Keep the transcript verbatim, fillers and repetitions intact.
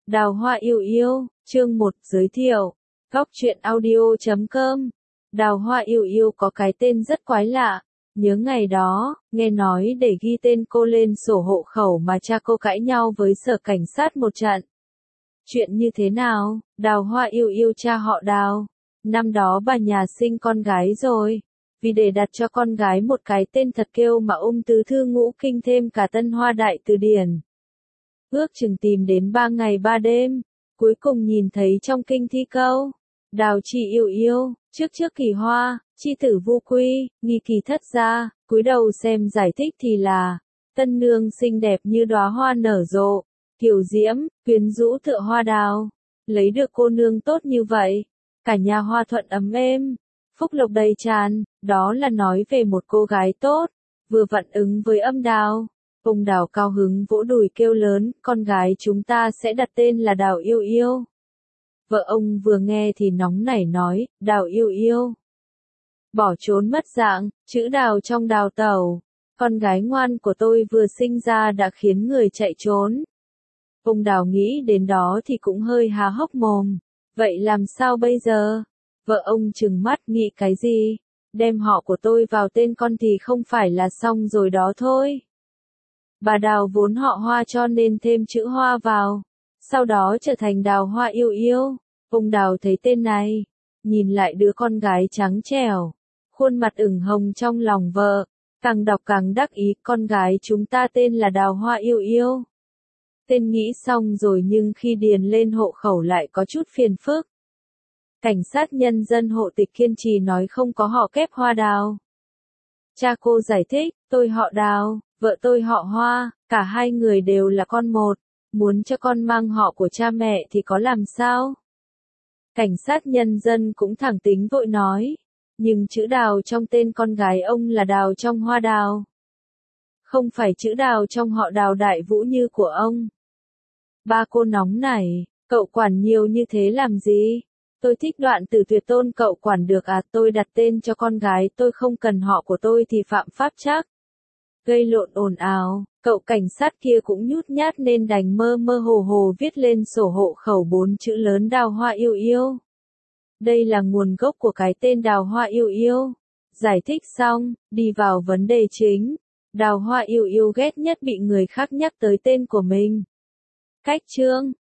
Đào hoa yêu yêu, chương một giới thiệu. Góc truyện audio chấm com. Đào hoa yêu yêu có cái tên rất quái lạ. Nhớ ngày đó, nghe nói để ghi tên cô lên sổ hộ khẩu mà cha cô cãi nhau với sở cảnh sát một trận. Chuyện như thế nào? Đào hoa yêu yêu cha họ Đào. Năm đó bà nhà sinh con gái rồi. Vì để đặt cho con gái một cái tên thật kêu mà ung tứ thư ngũ kinh thêm cả Tân Hoa Đại Từ Điển. Ước chừng tìm đến ba ngày ba đêm, cuối cùng nhìn thấy trong kinh thi câu, Đào chi yêu yêu, trước trước kỳ hoa, chi tử vô quy, nghi kỳ thất gia, cúi đầu xem giải thích thì là, tân nương xinh đẹp như đóa hoa nở rộ, kiều diễm, quyến rũ tựa hoa đào, lấy được cô nương tốt như vậy, cả nhà hoa thuận ấm êm, phúc lộc đầy tràn, đó là nói về một cô gái tốt, vừa vặn ứng với âm đào. Ông Đào cao hứng vỗ đùi kêu lớn, con gái chúng ta sẽ đặt tên là Đào yêu yêu. Vợ ông vừa nghe thì nóng nảy nói, Đào yêu yêu. Bỏ trốn mất dạng, chữ Đào trong đào tẩu. Con gái ngoan của tôi vừa sinh ra đã khiến người chạy trốn. Ông Đào nghĩ đến đó thì cũng hơi há hốc mồm. Vậy làm sao bây giờ? Vợ ông trừng mắt nghĩ cái gì? Đem họ của tôi vào tên con thì không phải là xong rồi đó thôi. Bà Đào vốn họ Hoa cho nên thêm chữ Hoa vào, sau đó trở thành Đào hoa yêu yêu. Ông Đào thấy tên này, nhìn lại đứa con gái trắng trẻo, khuôn mặt ửng hồng trong lòng vợ, càng đọc càng đắc ý, con gái chúng ta tên là Đào hoa yêu yêu. Tên nghĩ xong rồi nhưng khi điền lên hộ khẩu lại có chút phiền phức. Cảnh sát nhân dân hộ tịch kiên trì nói không có họ kép Hoa Đào. Cha cô giải thích, tôi họ Đào. Vợ tôi họ Hoa, cả hai người đều là con một, muốn cho con mang họ của cha mẹ thì có làm sao? Cảnh sát nhân dân cũng thẳng tính vội nói, nhưng chữ Đào trong tên con gái ông là Đào trong Hoa Đào. Không phải chữ Đào trong họ Đào Đại Vũ như của ông. Ba cô nóng nảy, cậu quản nhiều như thế làm gì? Tôi thích đoạn từ tuyệt tôn cậu quản được à, tôi đặt tên cho con gái tôi không cần họ của tôi thì phạm pháp chắc. Gây lộn ồn ào, cậu cảnh sát kia cũng nhút nhát nên đành mơ mơ hồ hồ viết lên sổ hộ khẩu bốn chữ lớn Đào hoa yêu yêu. Đây là nguồn gốc của cái tên Đào hoa yêu yêu. Giải thích xong, đi vào vấn đề chính. Đào hoa yêu yêu ghét nhất bị người khác nhắc tới tên của mình. Cách chương,